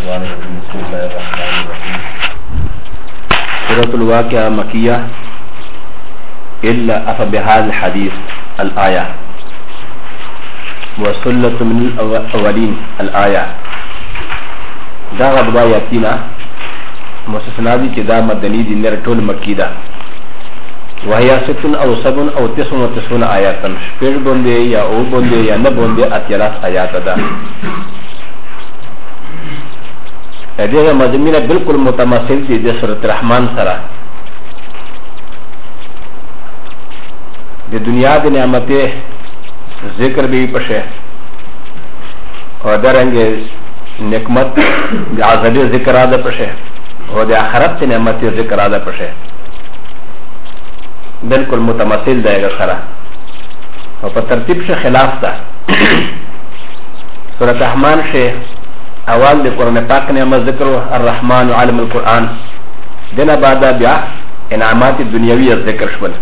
الشيطان الرجيم بسم الله الرحمن الرحيم سورة الواقعة مكية إلا أفبهذا الحديث الآية وسلة من الأولين الآية دا غضبا ياتينا مستثنا دي چې دا مدني دي نر ټول مکی ده وهي 6 أو 7 أو 99 آيات شپږ باندې یا او باندې یا نه باندې اتیالاس آیات ده دغه مضمون بالکل متماثل دي د سورۃ الرحمن سره د دنیا د نعمتې ذکر به پشه او درنګ نعمت د عذاب ذکر اده پشه او د آخرت نعمت ذکر اده پشه بالکل متماثل دی سره او په ترتیب شه خلاف ده سورۃ الرحمن شه اول د قرآن پاک نعمت ذکر الرحمن عالم القرآن دنا بعد بیا انعامات دنیوی ذکر شول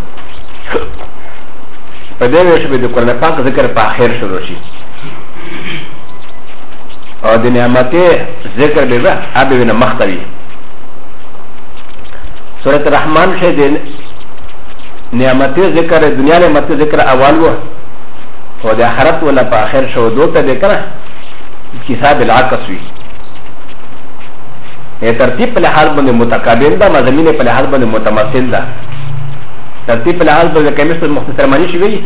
په دې وجه به د قرآن پاک ذکر په اخر شروع شي او د نعمت ذکر به ابي نه مختوي سورۃ الرحمن شه د نعمت ذکر دنیا نعمت ذکر اول و او د آخرت ولا په اخر شو دوته ذکر كتاب العكس وي ترتيب په لحاظ باندې متقابل ده مضامین په لحاظ باندې متماثل ده ترتيب په لحاظ باندې کمیس مختصر معنی شي وي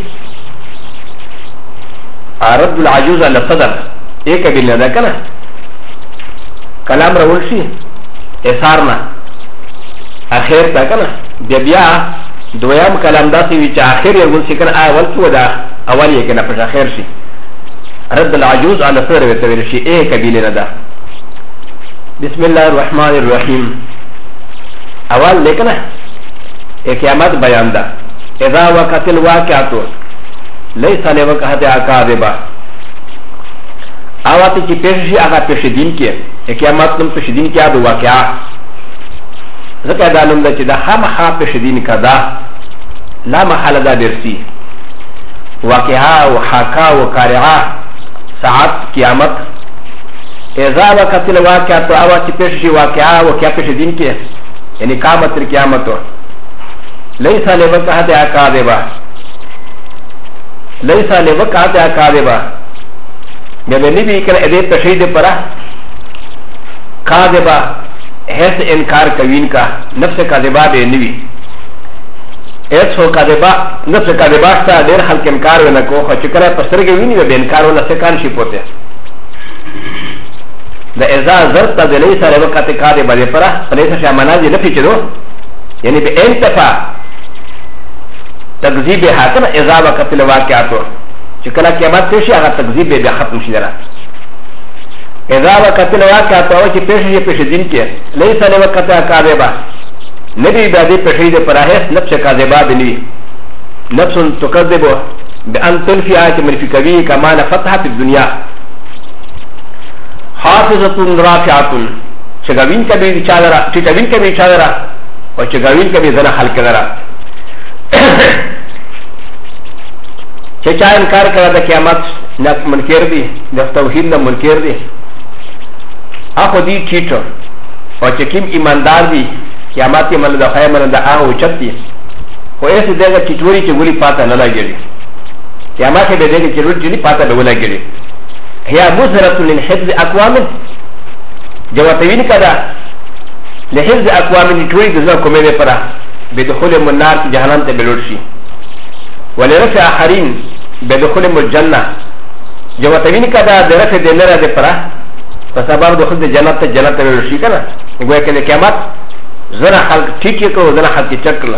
عرض العجوز على الصدر ایک قبیله ده کنه کلام راول شي اثارنا اخر تا کنه بیا دویم کلام داسې وي چې اخر یې ول شي کنه اول څه ده اول یې کنه په اخر شي رد العجوز على صدر وتويل شيء ايه كبيل ندا بسم الله الرحمن الرحيم اول لكنا اكيامات بيان دا اذا وقت الواقعات ليس لوقعتها كاذبه اواتي چی پیششی اغا پیشدین کی اکیامات نم پیشدین کیا دو واقعا ذکر دانم دا چی دا خامخا پیشدین کا دا لا محل دا درسی واقعا و حاکا و کارعا ساعت قیامت اذا وقت الواقعات اوا چی پیششی واقعا و کیا پیشدین کی یعنی قامت قیامت ليس لوقعتها كاذبه ليس لوقعتها كاذبه جب نبی کر ادے تشہید پرا کاذبہ حیث انکار کوین کا نفس کاذبہ بے نبی ایس ہو کاذبہ نفس کاذبہ تا دیر خلق انکار و نکو خو چکر پسر گوینی و بے انکار و نسکان شی پوتے دا ازا ضرط تا دلی سا روقت کاذبہ دے پرا پلیسا شامنا جی نفی چدو یعنی بے انتفا تقذیب حاکم ازا وقت الواقعاتو چکلا قیامت پیشی آغا تقذیب بے ختم شی درا اذا وقت الواقعات او چی پیشی پیشدین کے لیسا لوقت کاذبہ نبی بعدی پیشی دے پراہیس نفس کاذبہ بنوی نفس تکذبو بان تنفی آیت منفی کبی کمان فتح فی الدنیا حافظت رافعات چگوین کبی چادرہ چگوین کبی چادرہ اور چگوین کبی زنا خلق درہ چا انکار کرا دا قیامت منکر دی دا توحید نا منکر دی اخو دی چیٹو اور چکیم ایماندار دی قیامت کی من دا خیر من دا آغا وچت دی خو ایسی دیگا چیٹوری چی گولی پاتا نلا گیری قیامت کی دیگا چیٹوری چی پاتا دولا گیری هي مزرة للحفظ اقوام جواتوین کدا لحفظ اقوام چیٹوری دزا کمیدے پرا بدخول منار کی جہنم تے بلوٹ شی ولرفع آخرین بدخول الجنة جواتوین کدا درفع دینر دے پرا فسبب دخول دے جنت تے جنت تے بلوٹ شی کنا گویا کہ قیامت زنا خلق ٹھیک کو زنا خلق چکل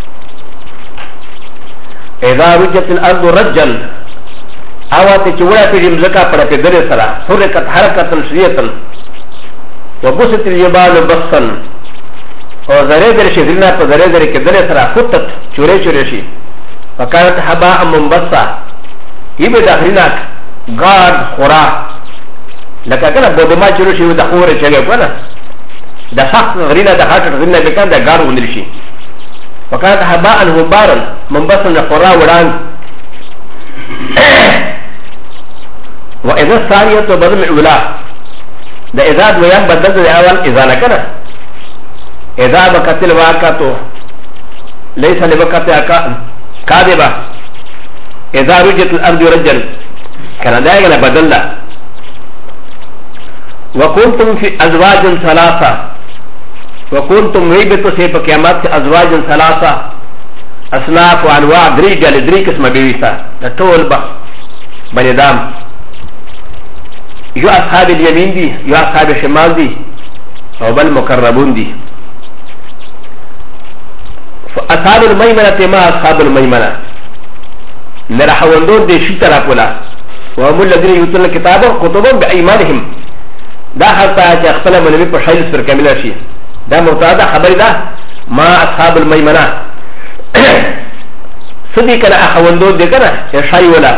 اذا رجت الارض رجل اوات چوڑا پی رمزکا پر پی در سرا حرکت حرکتا شریعتا وبسط الجبال بسطا اور ذرے در شدرنا پر ذرے در کے در سرا خطت چورے چورے شی فکانت حباء منبسا یہ بھی داخلنا گارد خورا لکا کنا بودما چورے شی و دا خورے چلے کنا دا سخت غرینا دا خاطر غرینا بکان دا گارد ونر شی فکانت حباء منبارا منبسا خورا وران و اذا الثانية بدل الاولى د اذا دویم بدل د اول اذا نه کنه اذا بقتل واقعتو ليس لبقتها كاذبه اذا رجت الارض رجل كان دائما بدل وكنتم في ازواج ثلاثه وكنتم ريبتو سي بقيامات ازواج ثلاثه اصناف وانواع دريجه لدري قسم بيويسا لطول بني دام يو اصحاب اليمين دي يو اصحاب الشمال دي او بل مقربون دي اصحاب الميمنه ما اصحاب الميمنه نرحوندون دي شي طرفولا وهم الذين يؤتون الكتاب كتبهم بايمانهم دا حتى اخفل من نبي بشيل سر كامل شي دا مبتدا خبر دا ما اصحاب الميمنه سدي كان اخوندون دي كنا شي ولا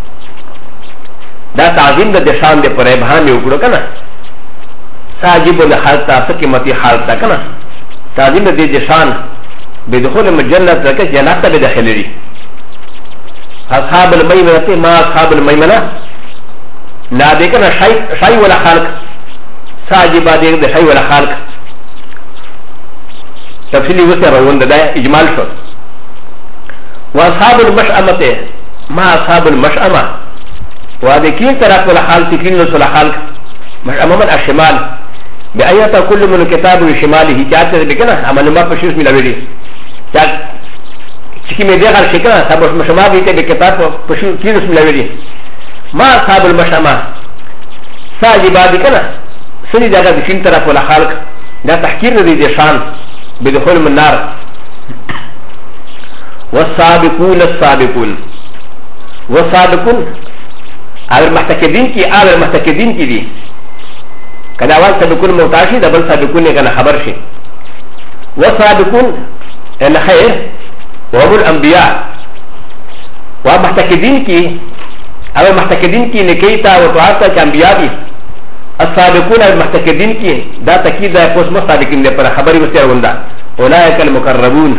دا تعظیم د شان د پر ابهام یو کړو کنه ساجب له حالت سکمتي حالت کنه تعظیم د شان بدخول الجنه تک جنت به داخلي اصحاب الميمنه ما اصحاب الميمنه لا دې کنه شای ولا خلق ساجب د شای ولا خلق تفصیلی وسه روند ده اجمال شو واصحاب المشأمه ما اصحاب المشأمه وهذا كين طرف ولا حال تكين ولا حال مش امام الشمال بايات كل من الكتاب وشماله جاءت بكنا عمل ما بشوش من الاولي جاء شكي مدي غير شكنا سبب مشما بيته بكتاب بشوش كين من الاولي ما اصحاب المشما ساجي بعد كنا سني جاء بكين طرف ولا حال ده تحكير ذي شان بدخول من النار والسابقون السابقون والسابقون على المحتكدين كي على المحتكدين كي دي كان اول سابقون موتاشي دبل سابقون كان خبر شي وسابقون الخير وهم الانبياء ومحتكدين كي على المحتكدين كي نكيتا وتعاطى كانبياء دي السابقون المحتكدين كي دا تكيد دا پوس مستابقين دي پر خبري مستير وندا اولئك المقربون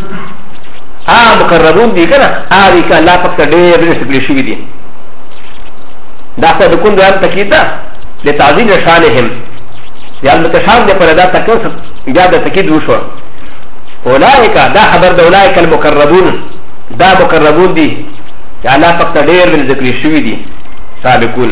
مقربون دي كنا دي كان لا فقط دي بنستقل شوي دي دا سابقون دوام تكيد دا لتعظيم شانهم يعني متشان دي پر دا تكيد دا تكيد وشو اولئك دا خبر دا اولئك المقربون دا مقربون دي يعني لا فقط دي بنستقل شوي دي سابقون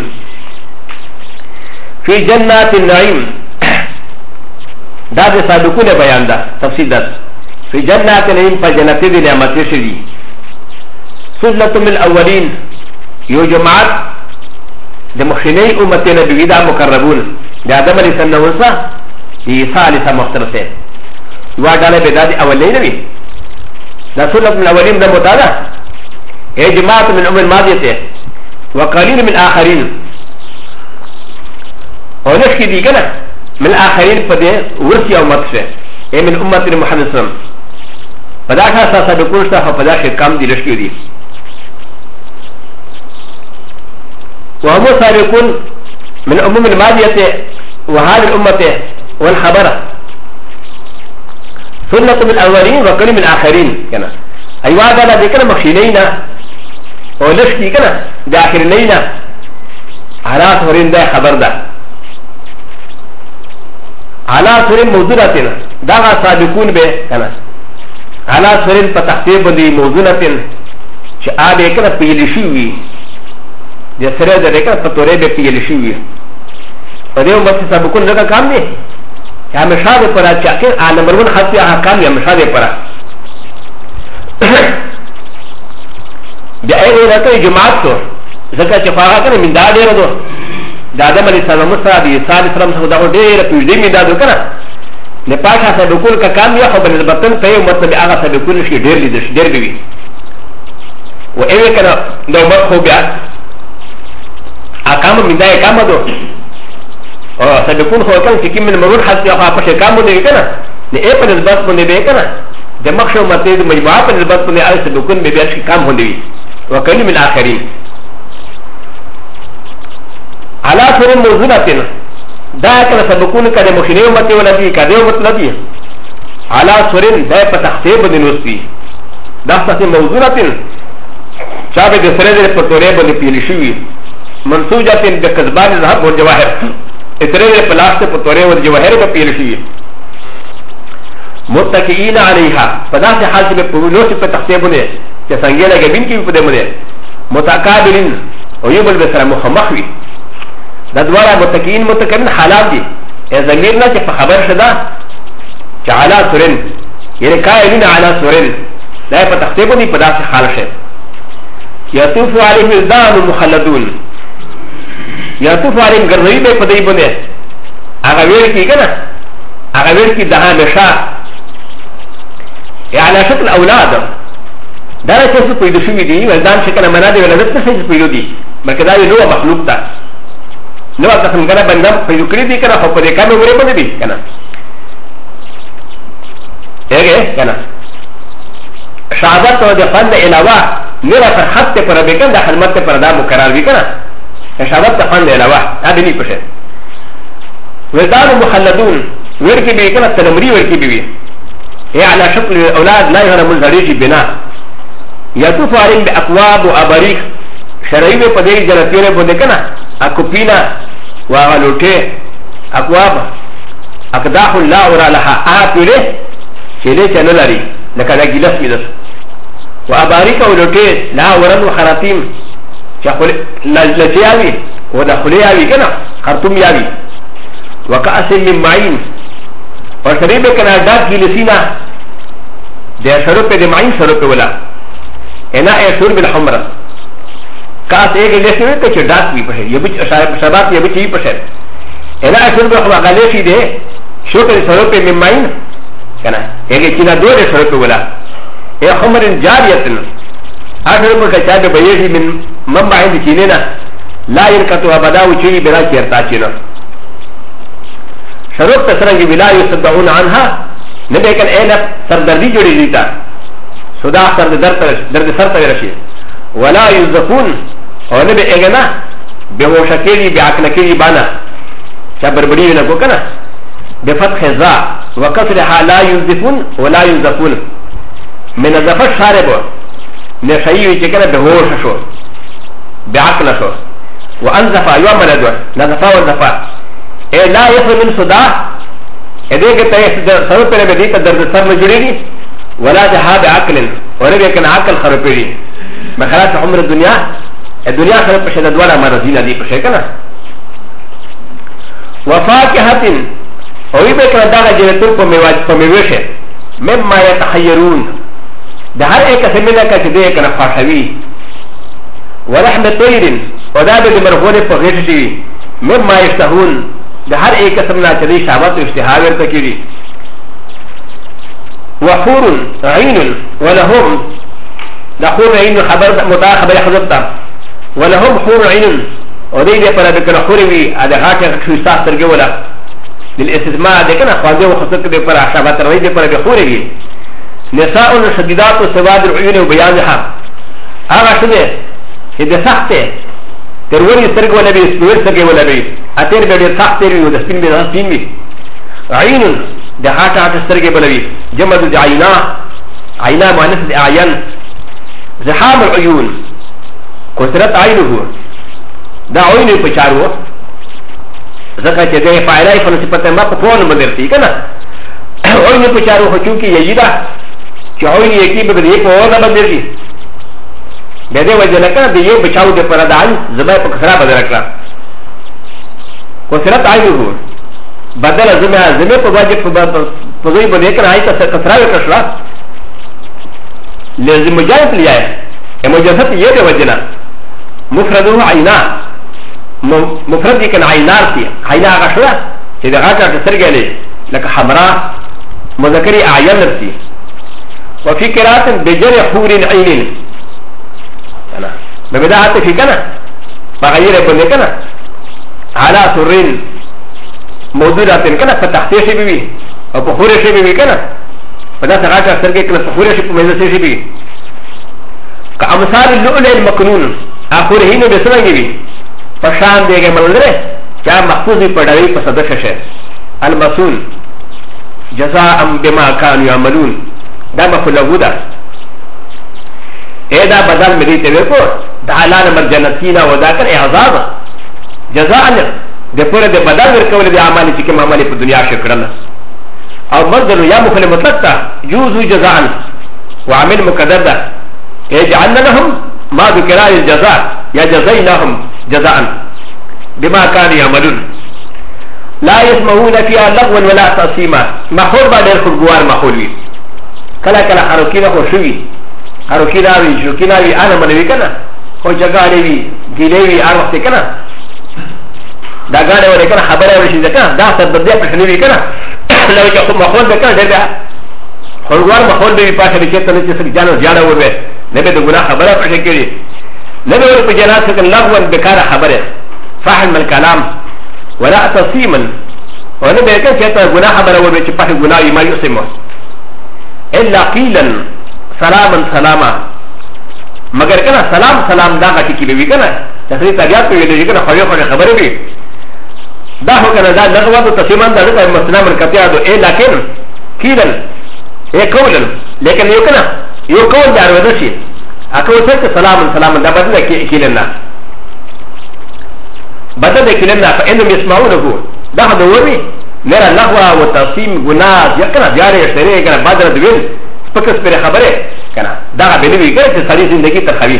في جنات النعيم دا دي سابقون بيان دا تفسير دا في جنات النعيم فجنات دي نعمت شدي سلة من الأولين يو جماعت د مخشنی امتنا بویدا مقربون د آدم علیہ السلام نوسا عیسیٰ علیہ السلام مختلف ہے یوا ڈالے بیدا دی اولی نوی دا سلط من اولین دا متعدا اے جماعت من ام الماضیت ہے وقلیل من آخرین اور نشکی دی کنا من آخرین پدے ورسی امت سے اے من امت محمد صلی اللہ علیہ وسلم پدا خاصا سابقون شتا پدا خیر کام دی لشکی دی وهم سابقون من أمم الماضية وهذه الأمة والخبر سنة من الأولين وقل من الآخرين كنا أيوة هذا ذكر مخشينينا ونشكي كنا داخلينينا على سورين ده خبر ده على سورين موضوعاتنا ده سابقون به كنا على سورين فتحتيب دي موضوعاتنا شآبه كنا بيلشوي د سره د ریکا په تورې به پیل شي په دې وخت سبقون زګه کام دي چې همیشه د پر اچاکه نمبر 1 خاصه احکام یې همیشه د پر د ایغه راته جماعت تو زکه چې فاغه کنه من دا ډیر دو د آدم علی السلام سره د عیسی علی السلام سره دا ډیر په دې می دا دو کنه نه پاکه سبقون کا کام یې خو بل بتن په یو مطلب هغه سبقون شي ډیر لیدل ډیر دی و ایوه کنه نو مخ خو بیا اقام من دا اقامه دو او سبقون خو کان چې کیم من مرور حد یا په اقامه دی کنه نه ای په نسبت باندې به کنه د مخشو مته د مجموعه په نسبت باندې ال سبقون به بیا کام هوندي وکلی من اخرین على سر موزونتنا دا کنه سبقون کده مخینه مته ولدی کده مطلب دی على سر دا په تخته باندې نوستي دا څه موزونتن چا به د سره د پتورې باندې پیل شي منسوجات بكذبان الذهب والجواهر اترے پلاسٹ پتورے و جوہر پہ پیرشی متقین علیہا پدا سے حال سے پولو سے پہ تختے بنے کہ سنگے لگے بین کی پدے بنے متقابلین ویوب البسر مخمخوی ندوارا متقین متقین حالات دی اے زمیر نا چھ خبر شدا چھ علا سرن یعنی قائلین علا سرن لائے پہ تختے بنے پدا سے حال شد یطوف علیہ الدان مخلدون یطوف علیہ گرزوی بے پدی بنے اغویر کی کنا اغویر کی دہا مشا على شكل اولاد دا څه څه پیدا شوی دی ولدان شکل معنا دی ولادت څه پیدا دی بلکې دا یو نوع مخلوق ده نو تاسو څنګه باندې پیدا کړی دی کنه خو په دې کانو غره باندې دی کنه هغه کنه شهادت او د فن علاوه نور پر خط پر به کنه د خدمت پر دا مقرر وی کنه شهادت د فن علاوه دا دی نه پښه ولدان مخلدون ورکی به کنه تلمری ورکی به هي على شكل الاولاد لا يهرم الزريج بنا يطوف عليهم باكواب واباريق شرعي بدي جرتيره بدكنا اكوبينا وغلوتي اكواب اقداح لا ورا لها ابيره شيله چنلاري لكن جلس ميدس واباريق ولوتي لا ورن وخراتيم شخول لجياوي ودخلياوي كنا خرطوم ياوي وكأس من معين وشريبه كنا دار جلسينا ده شرب ده معين شرب ولا انا شرب الحمرة كاس ايه جلسينا كچ دار بي پشه يبچ شربات يبچ يي پشه انا شرب الحمرة غلسي ده شرب شرب من معين كنا ايه كنا دور شرب ولا ايه خمر جارية اشرب كچا ده بيجي من منبع عند كيننا لا يركتو ابدا وچي بلا كيرتا چينا شروط تسرنگ بلا يصدعون عنها نبيكن اينا سردردي جوڑی دیتا صدا درد سر تغرشی ولا يزفون او نبي اغنا بهوشكيري بعقلكيري بانا شابربڑی لگو کنا بفتح زا وكسرها لا يزفون ولا يزفون من الزفت شاربو نشيوی چکنا بهوش شو بعقل شو وانزفا يوم ندو نزفا وانزفا لا يفهم من صدا اديك سبب پر بديت درد سر مجري ولا ذهاب عقل ولا كان عقل خربري بخلاف عمر الدنيا خرب بشد ولا مرضين دي بشكنا وفاكهة او يبقى دغه جنتو په میوشه مما يتخيرون ده هر ایک سمینه کچ دې کنه فاحوي ولحم طير ودا به مرغونه په غیږ شي مما يشتهون ده هر ایک سمنا چدي شابت اشتها ورته کیږي وحور عين ولهم دخور عين خبر متا خبر حضرتا ولهم حور عين ودي دې پر دغه حور وی اده هاته خصوصا ترګه ولا للاستثماء ده کنه خواجه وخصت دې پر شابت روي دې پر حور وی نساء شديدات سواد العيون وبيانها هذا شنو اذا سخته تروري سرق ولا بي سوير سرق ولا بي اتير بدي سخت تري ودسبين بي سين بي عين ده هاتا سرق ولا بي جمد عينا عينا مؤنث اعين زحام العيون كثرت عينه ده عين بچارو زکه چې ده فاعلای فلسفه ما په فون بدلتي کنه عين بچارو هو چونکی یجدا چې عين یکی بدلی په ودا بدلتي د دې وجه نه کنه د یو بچاو د پردان زبای په کسره بدل کړه کثرت عینه بدل زمه په واجب په ځای باندې کړه آی کسره وکړه لازم مجاز لیا ہے مجازت یہ د وجه نه مفرده عینا مفرد کې کنه عینار دی عینا هغه شو چې د هغه کسرګه لې لکه حمراء مذکری اعین نفسي وفي قراءه بجر حور عين انا ببدايه في كنا بغير ابن كنا على سرين موجودات كنا فتحتي شي بي او بخور شي بي كنا فدا سغاټه سرګه کله بخور شي په مزه شي بي كامثال اللؤلؤ المكنون اخره نو بسرنګي بي پشان دیګه ملره چا محفوظ پډوي په صدف شه المسون جزاء بما كانوا يعملون دا مفلغودا اذا بدل مدي تبكو دا علان مرجنتينا وذاكر اعزاز جزاء د پوره د بدل ورکول د اعمال چې کوم عمل په دنیا کې کړل او مصدر یا مفعول مطلق ته جوز جزاء وعمل مقدر ده يجعلنا لهم ما ذكر الجزاء يا جزيناهم جزاء بما كانوا يعملون لا يسمعون فيها لغوا ولا تأثيما محول بعد الخلقوار محولي كلا كلا حركينا خوشوي حركينا وي شوكينا وي انا منوي كنا خو جگالي وي گيلي ار وقت كنا دا گاڑے ورے کنا خبر ورشي كنا دا تبدي پشنوي كنا لو چې محول ده كنا دا خلقوار محول دي پاشه دي چته چې سر جانو زیاده وره نه به د ګناه خبره پښه کړي نه به ور په جنات څخه لغوا بیکاره خبره فاحل من الكلام ولا تصيما وانا بيكن كتا غنا خبر و بيچ پخ غنا ما يسمو الا قيلا سلاما سلاما مگر کنا سلام سلام دا غتی کی بي کنا تفری طبيعت په دې کنا خو خبره وي دا هو کنا دا لغوا تو تصيما دا مسلم من کتیا دو الا لكن قيلا اي قولا لكن يو کنا يو قول دا ورشي اكو څه سلام سلام دا بدل کیلنا بدل كلمنا فإنهم يسمعونه ده دوري نرى لغوة وتصيم غناء يكنا جاري يشتري كنا بدل دوين فكس پر خبره كنا ده بنوي كنا تسالي زندگي ترخوي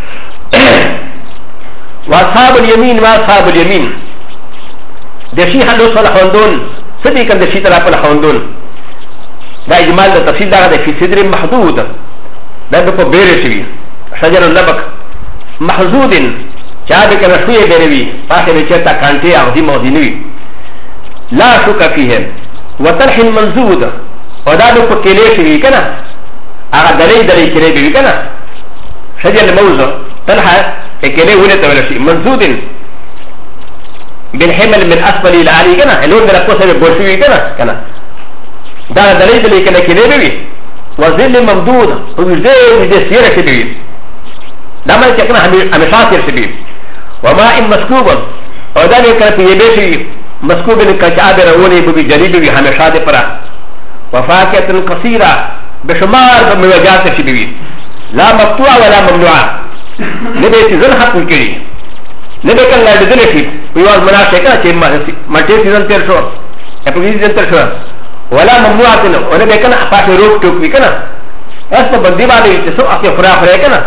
واصحاب اليمين ما اصحاب اليمين ده شي حلو صلح وندون صدي كان ده شي طرف الحوندون ده اجمال ده تفصيل ده في صدر محدود ده بكو بيرشوي شجر اللبك محدود چاہے کہ رسوئے بیروی پاکے بچتا کانٹے عظیم عظیموی لا شک فیہ وطرح منزود ودا دو پکیلے شوی کنا اگا دلی دلی کرے بیوی کنا شجر موضوع طرح اکیلے ہونے تولشی منزود بالحمل من اسفل الى علی کنا الون میرا پوسے بوشوی کنا دا دلی دلی کنا کرے بیوی وظل ممدود وزدے سیرہ شبیوی داما چکنا ہمیشہ سیر شبیوی وما ان مسكوبا وذلك في يبشي مسكوب كشعب روني ببي جريبي همشاد فرا وفاكهة قصيرة بشمار بمواجهات شبيبي لا مقطوع ولا ممنوع نبي تزن حق الكري نبي كان لا بدل شيء ويوز مناشكا شيء مالتي سيزن ترشو ابوي سيزن ترشو ولا ممنوع ونبي كان افاش روك توك بكنا اصلا بندي بعد يتسو اكي فرا فرا كنا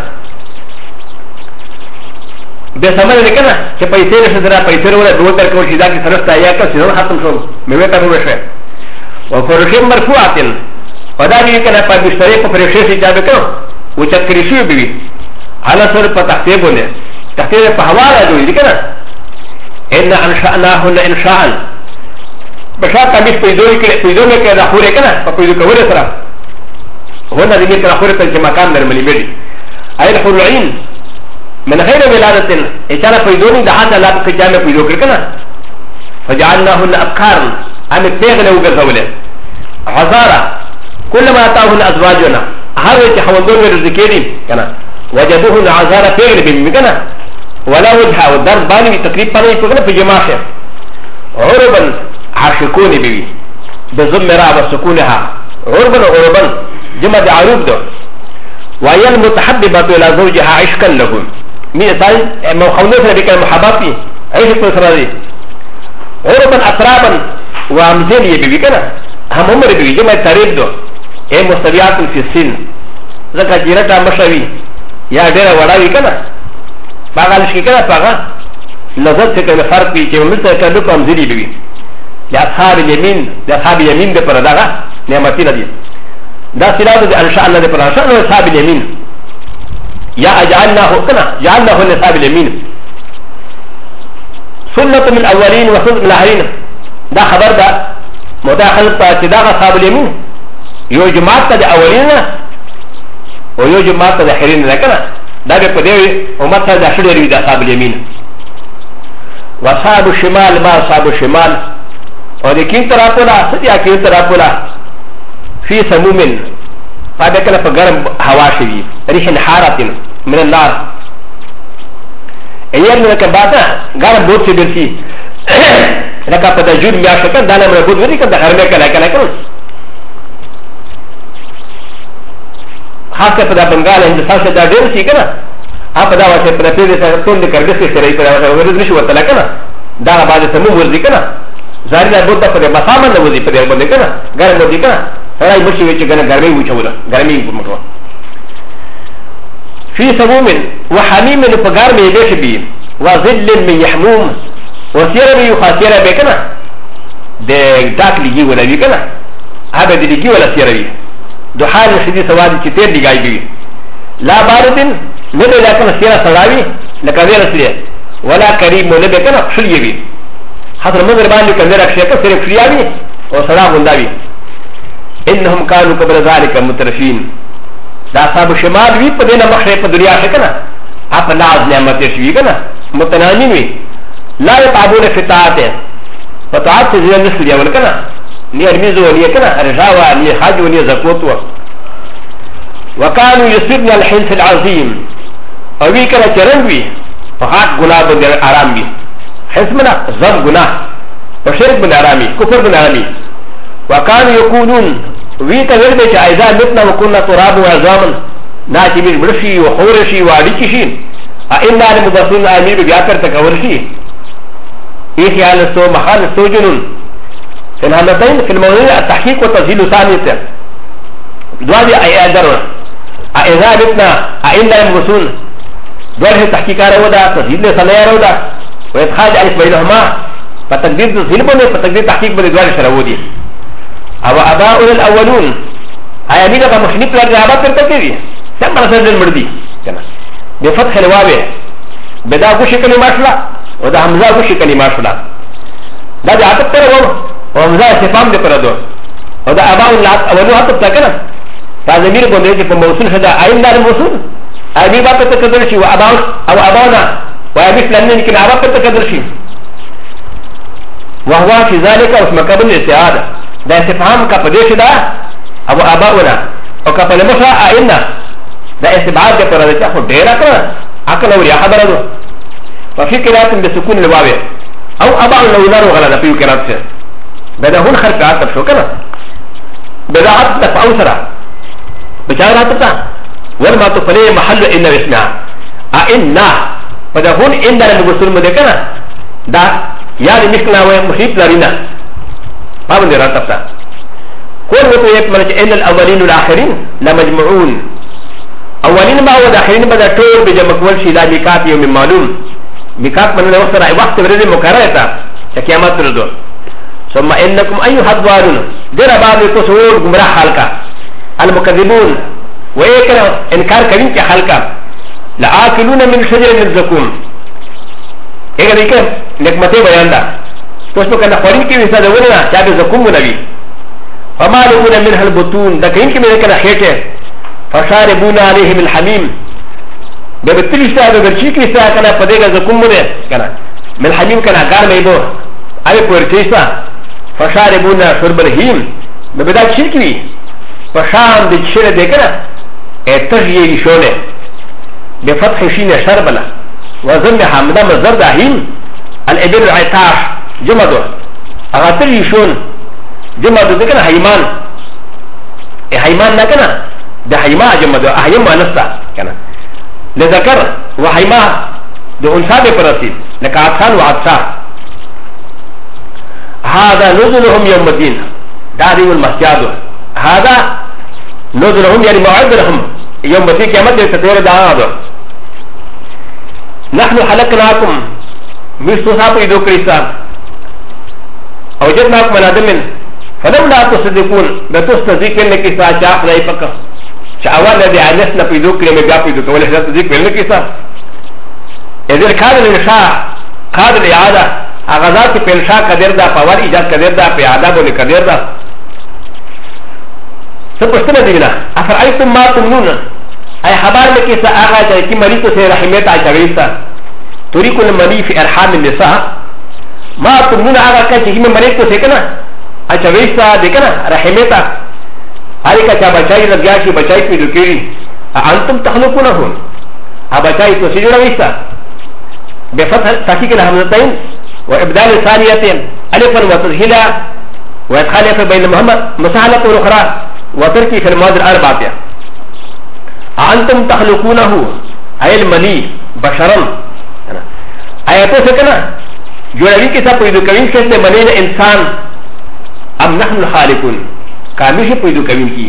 بسمر لكنا كبيتين شدرا بيتين ولا دوتر كوشي ذاك سرستا ياكا سيزن ختم شو ميوتا روشة وفرشين مرفوعة فداني كنا بمشتري ففرشي جابكا وشكريشي بي على سر فتحتيبونه تحتيب فحوالا دوي لكنا إن أنشأناهن إنشاء بشاكا مش بيدوني كنا خوري كنا فبيدو كوري سرا هنا دي كنا خوري تنجمكان نرمالي بيدي أي الحرعين من غير ولادة إشارة فيدوني دعانا لا بكجامة فيدو كركنا فجعلناهن أبكارا أم تيغنا وقزولة عزارة كلما أتاهن أزواجنا هذا يتحوندون من الذكيرين كنا وجدوهن عزارة تيغنا بمكنا ولا وجهة والدرس باني تقريب باني فقنا في جماعة عربا عاشقوني بي بضم رعب سكونها عربا عربا جمع عروب دو وهي المتحببة إلى زوجها عشقا لهم مثال موخونة بك المحبابي عيش الفسرادي عربا أطرابا وامزين يبي كنا هم عمر بي جمع تاريب دو اي مستويات في السن ذكا جيرتا مشاوي يا ديرا وراوي كنا باغالش كنا باغا لذت كنا فرق بي كما مثل كدوك امزين يبي لأصحاب اليمين لأصحاب اليمين دي پرداغا نعمتين دي دا سلاده دي انشاء الله دي پر انشاء الله لأصحاب اليمين يا اجعلناه كنا جعلناه لأصحاب اليمين سنة من الأولين وسنة من الآخرين دا خبر دا مداخل فاتداغ أصحاب اليمين يو جماعت دا أولين ويو جماعت دا آخرين لكنا دا بقدر ومت دا شدر دا أصحاب اليمين وأصحاب الشمال ما أصحاب الشمال ولكن تراكولا سديا كين تراكولا في سموم فابكنا فقرم هواشي ريح حارة من النار ايام لك بعدا قرم بوت سبرسي لك فتجود مياشكا دانا من البوت وريكا دا غرميكا لكا خاصة فدا بنغال هندسان سے دا دیر سی کنا آپ دا واسه پرپیده سا تون دے کردس کے سرائی پر ورد نشو ورطا لکنا دا بعد سمو ورزي كنا زاري لا بد فدي مسامن وزي فدي بده كنا غير ودي كنا راي مشي وجه كنا غرمي وچولا غرمي مكو في سموم وحميم فغار مي بيش بي وظل من يحموم وسير بي خاسير بي كنا de dak ligi wala bi kana haba de ligi wala sira bi do hal hadith sawadi ki ter digai bi la baridin ne de la kana sira sawawi la kadira sira wala karim ne be kana khliye bi hadar mudar bani kadira sheka sira khliya bi o sara gunda bi innahum kanu qabla zalika mutrafin da sab shimal bi padena mahre pa duniya se kana apa naz ni'mat shi kana mutanamin wi la yaqabuna fitaate فتعاد تزيل نسل يا ولكنا ني ارميزو وني كنا رجاوة ني حاج وني زكوتوا وكانوا يصيبنا الحنس العظيم وي كنا ترنوي فهات غناه بن ارامي حنس منا زم غناه وشرك بن ارامي كفر بن ارامي وكانوا يقولون وي كنا بيت اذا متنا وكنا تراب وعظاما ناتي بالبرشي وخورشي وعليكشين ائنا المبصرون امير بياكر تكورشي إيه على السو محل السوجنون في الهمتين في الموضوع التحقيق والتسهيل ثانية دوادي أي أدرنا أإذا بتنا أئنا المسؤول دوله التحقيق على ودا تسهيل لسنيا رودا وإدخال ألف بينهما فتقدير تسهيل بني فتقدير تحقيق بني دوله شرودي أو أباؤنا الأولون أي أمينة كمشنيك لك رعبات ترتكبي سيما رسل المردي بفتح الوابع بدا قوشي كلمات لا ودا حمزه وشي كلمات شدا دا د عتب پر و حمزه استفهام دې پر دو ودا اباء الناس اولو عتب تکنا دا ضمیر باندې چې په موصول شدا عین دار موصول ابي با ته تقدر شي و اباء او ابانا و ابي فلان کې ابا ته تقدر شي وهو في ذلك اسم قبل الاستعاده دا استفهام کا پدې شدا او اباؤنا او کا په لمسا عین دا استبعاد دې پر دې خو ډیر کړه عقل او رياح درو وفي قراءة بسكون الواو أو أباء الأولاد وغلط في قراءة بدأ هون خلق عطف شو كنا بدأ عطف أوسرا بشار عطف ولما تفلي محل إن اسمها أئنا بدأ هون إن المبصر مدكنا دا يعني مشكلة ومحيط لارينا ما بدي عطف كل وطيب من إن الأولين والآخرين لمجمعون أولين ما هو الآخرين بدأ طول بجمع كل شيء لا ميقات يوم معلوم ميقات من الوقت وقت ورد مكررة كقيامات تردو ثم إنكم أيها الضالون دير بعض التصور جمراه حلقة المكذبون ويكره إنكار كريم كحلقة لآكلون من شجر من الزقوم إيه ذيك نكمتي بيان دا تسمع كنا قرين كي مثال ولنا شاب الزقوم ونبي فما لكون منها البطون دا كريم كي مثال كنا خيته فشاربون عليه من الحميم ببتلي ساعة ببرشيكي ساعة كنا فديغا زكوم منه كنا من الحميم كنا غار ميبو أبي بورتيسا فشاربون شرب الهيم ببدا شركي فشام دي شير دي كنا اتجيه يشونه بفتح شين شربلا وزن حمدا مزر داهيم الابر عطاش جمدو اغاتر يشون جمدو دي كنا حيمان حيمان نا كنا ده حيما جمدو احيما نفسا كنا لذكر وحيما ده انسا بپرسید لكاتخان وعطسا هذا نزلهم يوم الدين داري والمسجد هذا نزلهم يعني موعد لهم يوم الدين كامت يستطير دعاء نحن حلقناكم مستوصاف يدو كريسا اوجدناكم من آدم فلولا تصدقون بتصدق انك ساعة شاق لا يفكر شعوانا دي عنسنا في ذكر يوم جاء في ذكر ولا شاء تصدق انك ساعة اذا كان الانشاء قادر الاعادة اغازات في انشاء قدر دا فوار ایجاد قدر دا في عذاب ولی قدر دا سپشتنا دینا افرائیتم ما تمنون ای خبر لکی سا آغا چاکی مریض سے رحمیت آچاویستا طریق المنی فی ارحام النساء ما تمنون آغا چاکی مریض سے کنا آچاویستا دیکنا رحمیتا آلی کا چا بچائی لگیاشی بچائی پی دکیری انتم تخلقونا ہون بچائی تو سجرہ ویستا بفتح تحقیق الحمدتين وابدال ثانية الفا وتسهيلا وادخال بين محمد مساهلة اخرى وتركي في المواد الاربعة انتم تخلقونه اي المني بشرا اياتو سكنا جوړوي کې څه پیدا کوي چې د منی انسان ام نحن الخالقون کامیشه پیدا کوي کی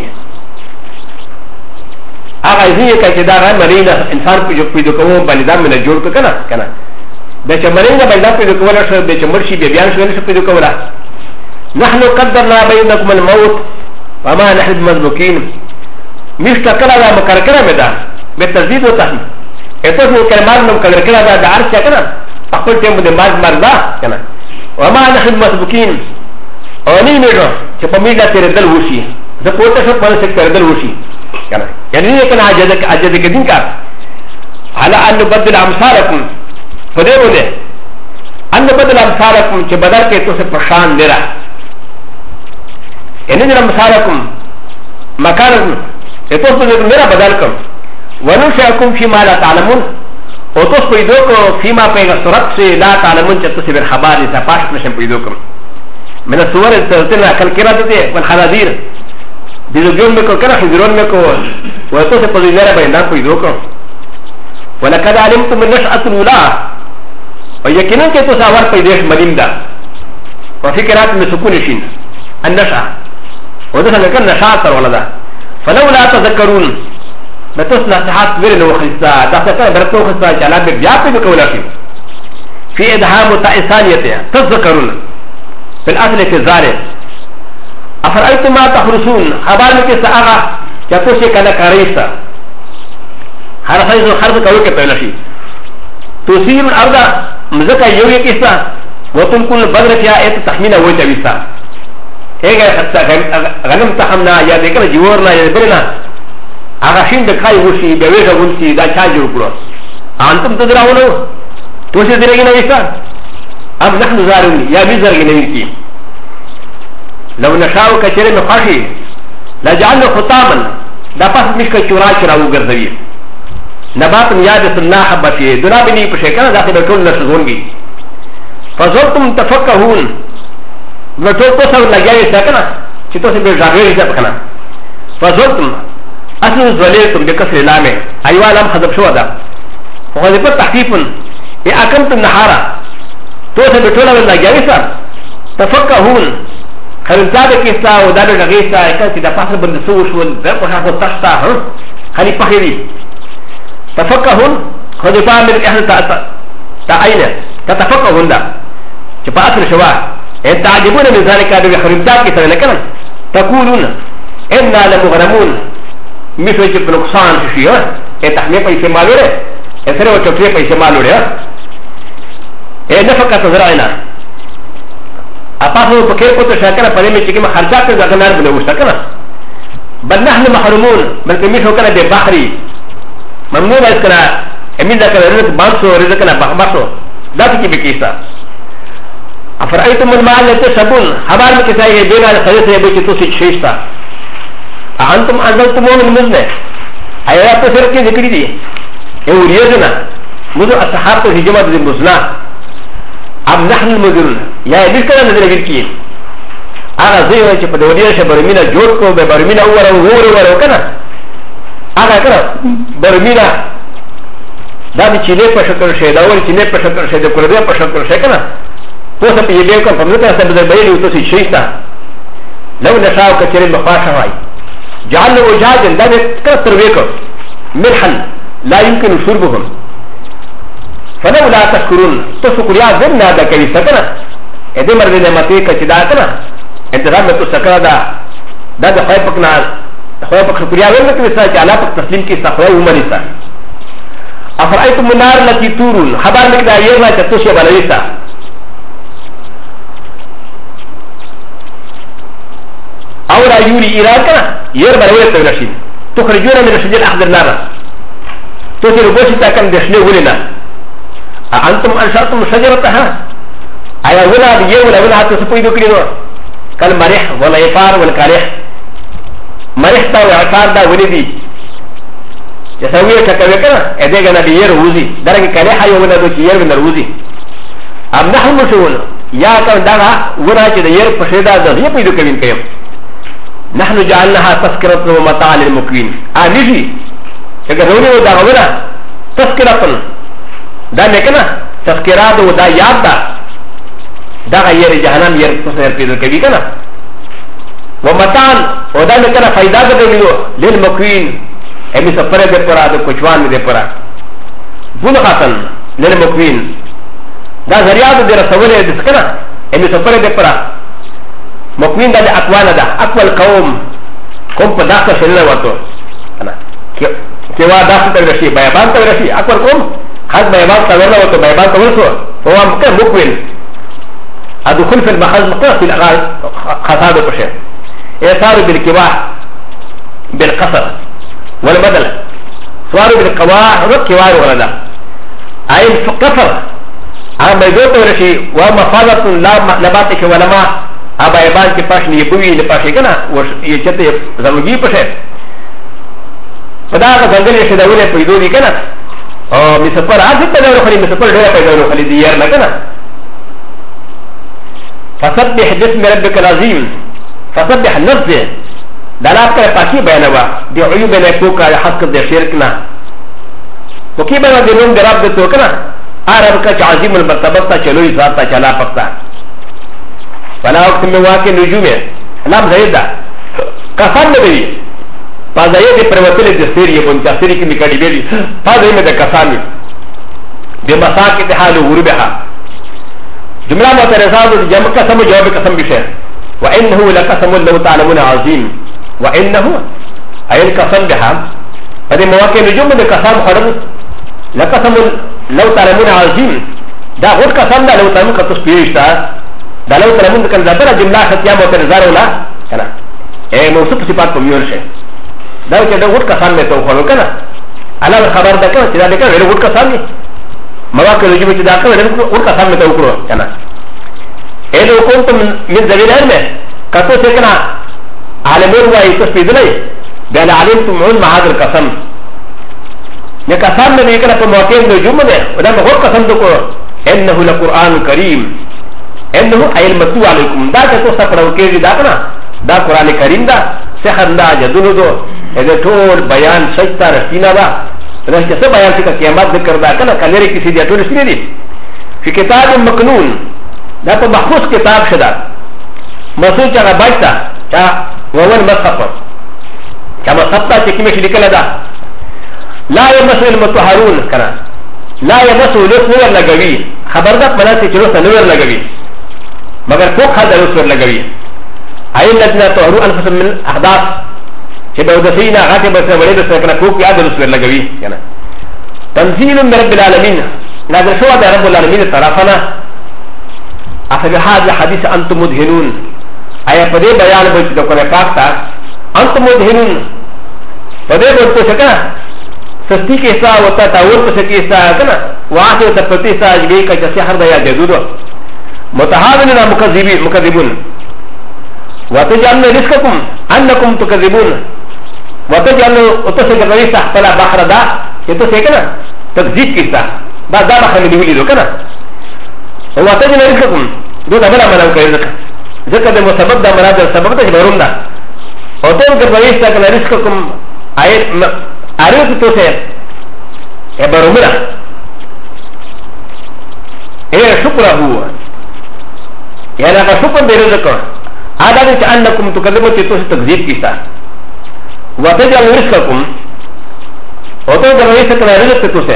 هغه ځای کې دا را منی انسان پیدا کوو باندې دا منه جوړ کنه کنه د چې منی نه باندې پیدا کوله شو د چې مرشي به بیان شو نه پیدا کوله نحن قدرنا بينكم الموت وما نحن بمسبوقين مشتكلا لا مكركره مدا بالتزيد وتهم اتوه كلمات مكركره دا عرش كنا اقول تم د مردا كنا وما نحن بمسبوقين اني ميرو چې په میډا تیر دل وشي د پورته شو په څه تیر دل وشي كنا يعني كنا عجز كدين کا على ان نبدل امثالكم فدهونه ان نبدل امثالكم چې بدل کې تو څه پرشان لرا ان نجر امثالكم مكانكم اتوس میرا بدل کم ونشأكم فيما لا تعلمون اتوس پیدو کو فيما پیغا صورت سے لا تعلمون چه تسی بر خبار ایسا پاشت نشن پیدو کم من الصور التلتين اکل کرا دیتے والخنازیر دیزوگیون میں کو کنا خزیرون میں کو واتوس پدوی میرا بیندان پیدو کم ولقد علمتم من نشأة الولا ویقینن که توس آور پیدوش ملیم دا وفکرات میں سکون شین النشأة ودوسا لکن نشاء تر ولدا فلولا تذكرون بتوس نصيحات ويرن وخلصا تذكر برتو خلصا چلا به بیا په کولا شي في ادهام تائسانيته تذكرون في الاصل في الظاهر افرايتم ما تحرسون خبر کې ساغه چتو شي کنه کاریسا هر فایز خرج کوي کې پهلا شي توسير الارض مزکا یوې کیسه وتن کل بدر فيها ایت تخمینه وای تويسا هيغه غنم تخمنا یا دغه جوړنا یا برنا هغه شین د کای وشي به ویغه ونسي دا چا جوړ کړو انتم تدراونو توسه درګی نه وسا ام نحن زارون یا بي زرګی نه کی لو نشاو کچره مخاشي لجعلنا ختاما دا پس مشک چورا چراو ګرځوي نبات یاد سنا حبتی دنا بني په شکل داخل ټول نشزونګي فزرتم تفقهون وتو تو سو لګیاي څنګه چې تاسو به ځاګړي څه پکنه فزرتم اصل زلیتم بکسر لامه ایوا لام حذف شو ده وهذا په تخفيف ای اقمت النهار تو څه به ټول لګیاي څه تفقهون خلتا د کیسا او دا د غیسا چې د پاسه بند سو شو د په هغه تختا خلی په هری تفقهون خذفا من اهل تعين تتفقهون ده چې په اصل شوا تعجبون من ذلك هذا خريطات كتير لكن تقولون إنا لمغرمون مثل شيء نقصان شيء تحميه بيسي مالوره اسره وشوفيه بيسي مالوره نفقة تزرعنا أقاسم بكير قلت شاكنا فلم يشكي خرجات الغنار بلو شاكنا بل نحن محرومون بل كميشو كان ببحري ممنوع اسكنا امين ذاك رزق بانسو رزقنا بخبصو ذاتك بكيسا افرايتم الماء الذي تشربون حبار में किसा ये बेगा खरीद से बेच तो शिष्टा अंतम अंतम من المزن ايات تفسير के ذکر دي ये وريجنا मुझे اصحاب तो हिजमत ذي مزنا اب نحن المزن يا ذكر نظر کی اغه زي چې په دوريه شه برمینا جوړ کو به برمینا اور کنه اغه کنه برمینا دا چې له په شکل شه دا ور چې نه په شکل شه د کوربه په شکل شه کنه توسا په یبه کوم په نوته سره د بیلو تو شي شيستا لو نشاو کچره مخاشه وای جعل وجاج دا کثر وکړه ملحن لا يمكن شربهم فلولا تشكرون تشكريا ذننا دا کوي سکنه اې مرده نعمتې کچدا کنه انتظام تو سکرا دا د خای پکنا خای پک شکریا ورنه کوي چې الله پک تسلیم کی صفه عمر ایسا افرایتم النار التي تورون خبر مقدار یې ما ته توشه بلويسا او لا يوري إراكا يربى الولد تغنشين تخرجون من الشجر أخذ النار توتي ربوشي تاكن دشني ولنا أنتم أنشأتم شجرتها أيا ولا بيه ولا ولا حتى سبوي دوكرينو كالمريح ولا يفار ولا كاليح مريح تا وعفار دا ولدي يسويه كاكوكنا ادهغنا بيه روزي درجة كاليح يومنا دوكي يربى نروزي أم نحن مشون يا كان داغا ونا چه دا يرب پشيدا دا يبوي دوكرين كيم نحن جعلناها تذكرة ومتاع للمقوين آنجي اگر روني ودا غونا تذكرة دا نكنا تذكرات ودا ياد دا دا غیر جهنم ير تسير پیدا کوي کنه ومتان ودا نه کنه فائدہ ګرځي للمکوین امي سفر دې پرا د کوچوان دې پرا بول خاتن للمکوین دا ذریعہ دې رسول دې کنه امي سفر دې پرا مکوین دا اقوال دا اقوال قوم په داخه شنه وته کنه کیوا داخه ته رشي بیان ته رشي اقوال قوم خاص بیان ته ورنه وته بیان ته ورسو هو مکوین ادخل في المخازن مقصد في الاغاز خطاب بشيء اثار بالكباح بالقصر والبدل سوار بالقواع والكوار ولدا اي القصر اما يزوت ورشي ومفاضة لا نباتك ولما ابا يبان كي پاشن يبوي لپاشي كنا يچته زمجي پشه فدا غنگل شداوله پیدو دي كنا او مسفر عادت پیدا خلي مسفر ډېر پیدا خلي دي ير نه كنا فسبح باسم ربك العظيم فسبح نفسه دلالت کرے پاکی بیانوا دی عیوب نے پوکا حق دے شرکنا پوکی بیانوا دی نوم دراب دے تو کنا عرب کا عظیم المرتبہ تا چلو ذات تا چلا پکتا فلا وقت میں واقع نجوم ہے نام زیدہ قسم نبی پازائی دی پروتل دی سیری بنتا سیری کی نکڑی بیلی پازائی میں دے قسامی بے مساکت حال غروبها جملہ مترزاد جمع قسم جواب قسم بشیر وإنه لقسم لو تعلمون عظيم وإنه أي القسم بها هذه مواقع نجوم من القسم خرم لقسم لو تعلمون عظيم دا غير قسم دا لو تعلمون كتصبيرش دا لو تعلمون كان زبرا جملة ختيا مترزاد ولا كنا ايه موصوف صفات كميون شيء دا كده غير قسم میں تو خلو كنا على الخبر دا كنا كده كده غير قسم مواقع نجوم دا كده غير قسم میں تو خلو كنا ايه لو كنتم من ذوي العلم كتو سكنا عالمون ويتصفيد لي بأن علمتم علم هذا القسم يقسم من يكنا فمواقع النجوم ودام هو قسم دكو إنه لقرآن كريم إنه أي المتو عليكم دا كتو سكنا وكيري دا كنا دا قرآن كريم دا سخن دا جدولو دو إذا طول بيان سجتا رسينا دا إذا كسا بيان سكا قيامات ذكر دا كنا كاليري كسي دي طول سنة دي في كتاب مكنون دا په محفوظ کتاب شدا مسعود چا بایتا چا وون مصحف چا مصحف تا چې کیمه لیکل دا لا يمسو المطهرون کنا لا يمسو لسور لګوي خبر ده په لاسه چلو سنور لګوي مگر کو خاله لسور لګوي اي لجنه طهروا انفسهم من احداث چې به ودسینا غاټه بس وړي د سره کو یاد لسور لګوي کنا تنزيل من رب العالمين نازل شو ده رب العالمین طرفنا أفبهذا الحديث أنتم مدهنون أي فدي بيان بيت دكتور فاكتا أنتم مدهنون فدي بيت سكنا سستي كيسا وتا تاور كيسا كنا وعاتي تفتيسا جبي كجسيحر ديا جدودو متهاونون مكذبون وتجعلون رزقكم أنكم تكذبون وتجعلون أتسك الرئيس أحفل بحر دا يتسكنا تكذيب كيسا بعد دا بحر مدهولي دو كنا وتجعلون رزقكم دو دا بلا منام كي ذكر دا مسبب دا مراد السبب دا جبرون دا وتجعلون الرئيس أكنا رزقكم أريد توسي برمنا إيه شكرا هو يعني أنا شكرا برزقكم هذا أنكم تكذبون توسي تكذيب كيسا وتجعلون رزقكم وتجعلون الرئيس أكنا رزق توسي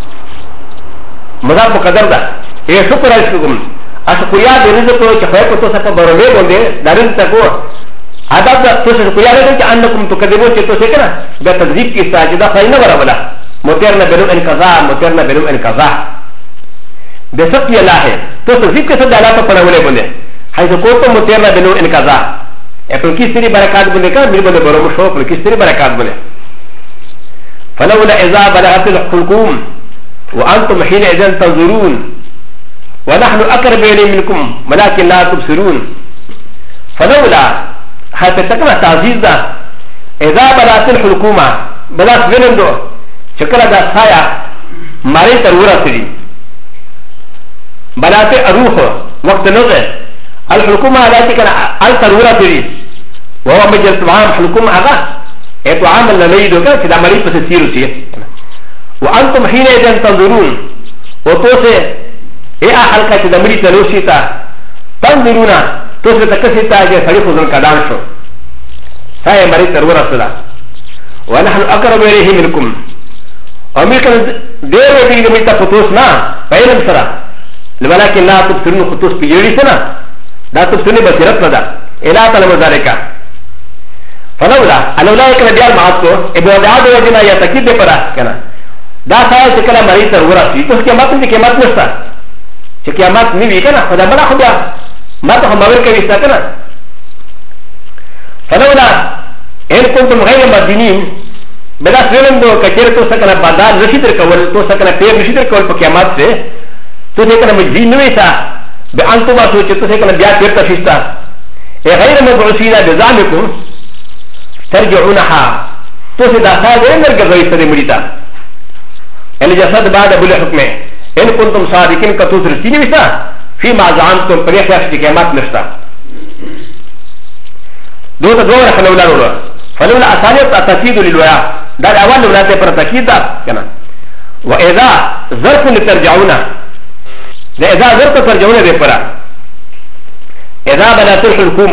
مذاب مقدر دا إيه شكرا رزقكم أشكويا برزقكم كفاية توسي برمنا بولي دارين تكو هذا توسي شكويا رزقكم أنكم تكذبون توسي كنا بتكذيب كيسا جدا فاينا برابلا مترنا بنوم انكذا مترنا بنوم انكذا بسقي الله تو تكذيب كيسا دالا فپڑھولے بولے حيث كنتم مترنا بنوم انكذا اپن کس طرح برکات بولے کا میرے بولے برو مشو اپن کس طرح برکات بولے فلولا اذا بلغت الحلقوم وانتم حينئذ تنظرون ونحن اقرب اليه منكم ولكن لا تبصرون فلولا حتى تكون تعزيز اذا بلغت الحلقوم بلاس ویلندو چکر دا سایا مارے ترورا سری بلاتے اروح وقت نظر الحلقوم علاتی کنا الترورا سری وهو مجلس وعام حلقوم آغا ایتو عامل نمیدو کنا چدا مریض پس سیرو سی وانتم حين اذن تنظرون وتوسے اے حلقہ چدا مریض تلوشی تا تنظرونا توسي تكسيتا جي سريخ وزن كدان شو سايا مريد ترورا صدا ونحن أقرب إليه منكم وملكا دير ودير ميتا فتوسنا فإلم سرا ولكن لا تبصرون فتوس بيجري سنا لا تبصرون بصيرت ندا إلا تعلم ذلك فلولا يكن ديال معاتو ابو دعاد وجنا يتكيد برا كنا دا سايا شكلا مريد ترورا سي توس كيامات دي كيامات نستا كيامات نيوي كنا خدا بلا خدا ما تهم باور كوي ستا كنا فلولا ان كنتم غير مدينين بلا سلم دو كثير تو سكنا بدال رشيدر كول تو سكنا پير رشيدر كول قيامات سے تو سكنا مجدين نوي سا بانتما سوچ تو سكنا بیا پير تشيستا غير مبعوثين بزعمكم ترجعونها تو سدا سا غير غزوي سد مريتا ان جسد بعد ابو الحكم ان كنتم صادقين كتو رسيني وسا فيما زعمتم بريخ قيامات نشتا دو تدور فلولا فلولا أسانيت أتكيد للويا دا الأول لولا تبر تكيد دا كنا وإذا ظرف لترجعونا دا إذا ظرف ترجعونا بفرا إذا بنات الحكوم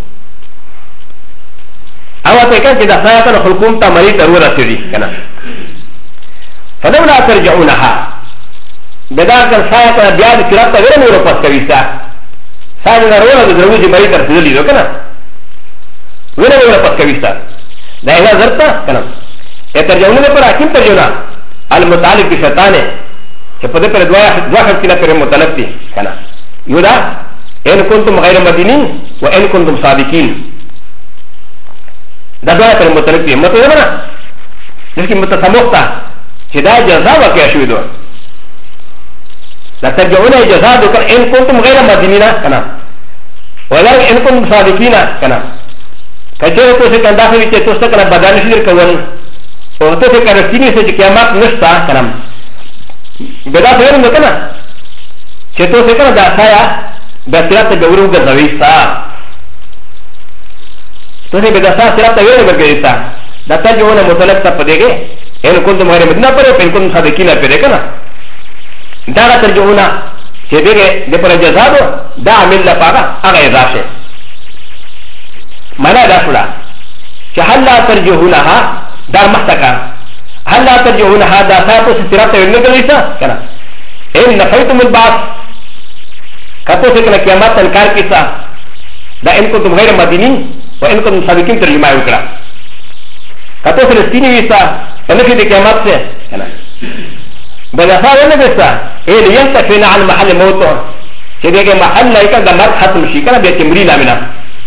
أو تكن كده سايتا الحكوم تمري ترورا تري كنا فلولا ترجعونها بدا كان سايتا بياد كرابتا غير نورو پس كويسا سايتا رورا دروجي مري ترسيدلي دو كنا غير نورو پس كويسا دا إذا زرتا كنا ترجمه پر حکیم ترجمه المتعلق بشيطان چې په دې پر دوا خلکونه پر متعلق دي كنا يودا ان كنتم غير مدينين وان كنتم صادقين دا دوا پر متعلق دي مطلب نه لکه متسموختا چې دا جزاء واقع شوی دو دا ترجمه جزاء دو ان كنتم غير مدينين كنا ولا ان كنتم صادقين كنا کچره تو سے کندا ہے کہ تو سے کنا بدل شیر کول او تو سے کنا سینی سے قیامت نشتا کنا بدا پھر نہ کنا کہ تو سے کنا داسایا بسرات گورو گزویستا تو سے بدا سرات ویل گزویستا دتا جو نے مطلب تا پدے گے ان کو تمہارے مدینہ پر پن کو صادقین پر کنا دا ترجمہ کہ دے دے پر جزا دو دا عمل لا پاگا اگے راشه مانا دا شولا چه حل لا ترجعونها دا محتکا حل لا ترجعونها دا ساتو سترات ورنگل ایسا کنا ان نفیتم الباس کتو سے کنا قیامات انکار کیسا دا ان کنتم غیر مدینین و ان کنتم صادقین ترجمہ اکڑا کتو سے لستینی ایسا فنفی دی قیامات سے کنا بجاسا ورنگل ایسا اے لینتفینا عن محل موتو چه دیگه محل لائکا دا مرد ختم شی کنا بیا تمری لامنا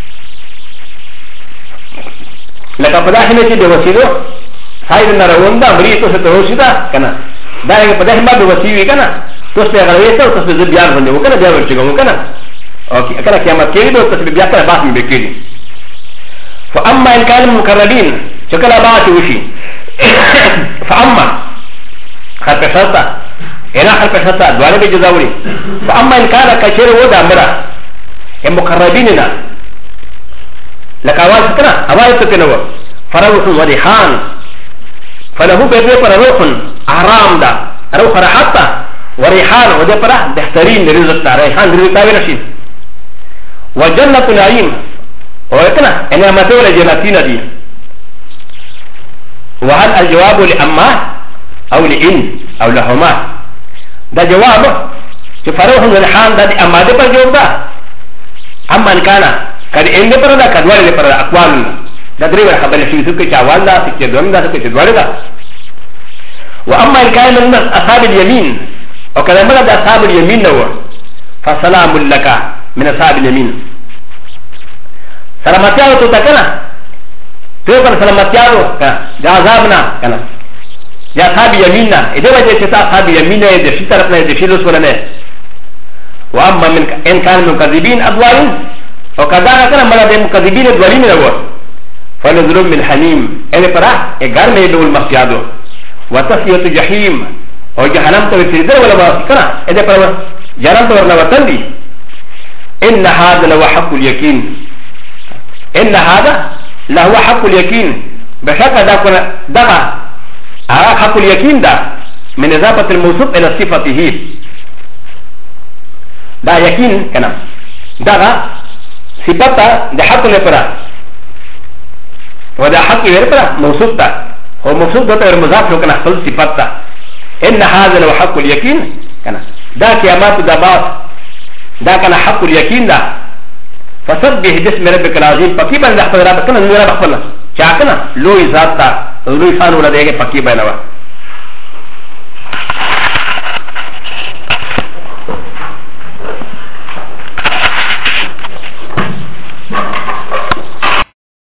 لکه په داخله کې د وسیلو خیر نه روان دا مری ته څه توشي دا کنه دا یې په داخله باندې وسیوي کنه تاسو ته غوړې ته تاسو د بیا باندې وکنه بیا ورچګو کنه او کله قیامت کې دوی تاسو بیا سره باندې وکړي فاما ان كان مقربين شکل ابات وشي فاما خلق شرطه انا خلق شرطه دواره به جزاوري فاما ان كان كثير ودا مرا المقربين لك أواز كنا أواز تكنوا فروح وريحان فله بيبي پر روح أحرام دا روح راحتا وريحان ودي پر بهترين رزق تا ريحان رزق تا ورشين وجنة نعيم وكنا إنها متولى جناتين دي وهل الجواب لأما أو لإن أو لهما دا جواب فروح وريحان دا دي أما دي پر جواب دا أما إن كان کله ان پر دا کډوال پر اقوال دا درې خبرې شي چې چاوال دا چې دوم دا چې دوړه دا و اما ان كان من اصحاب اليمين او کله موږ د اصحاب اليمين نو فسلام لك من اصحاب اليمين سلامتی او ته کنه ته پر سلامتی او دا عذابنا کنه یا اصحاب اليمين نه دې وجه چې اصحاب اليمين نه دې شي طرف نه دې شي لسونه و اما من ان كان مكذبين ادوار وكذا كان ملا مكذبين الدولين له فنزل من حميم ان فرا اغار مي دول مسيادو وتصفيه جحيم او جهنم تو تريد ولا ما كنا اذا فرا جهنم تو ورنا وتندي ان هذا لو حق اليقين ان هذا لهو حق اليقين بشك دا حق اليقين دا من اضافه الموصوف الى صفته دا يقين كنا دغه صفتا د حق لپاره ودا حق لپاره موصوف ده هو موصوف ده مضاف شو کنه خپل صفتا ان هذا لو حق اليقين کنه دا قیامت د بعد دا کنه حق اليقين ده فسبح باسم ربك العظيم پکی باندې خپل رب کنه نور خپل چا کنه لوی ذات تا لوی شان ولدهګه پکی باندې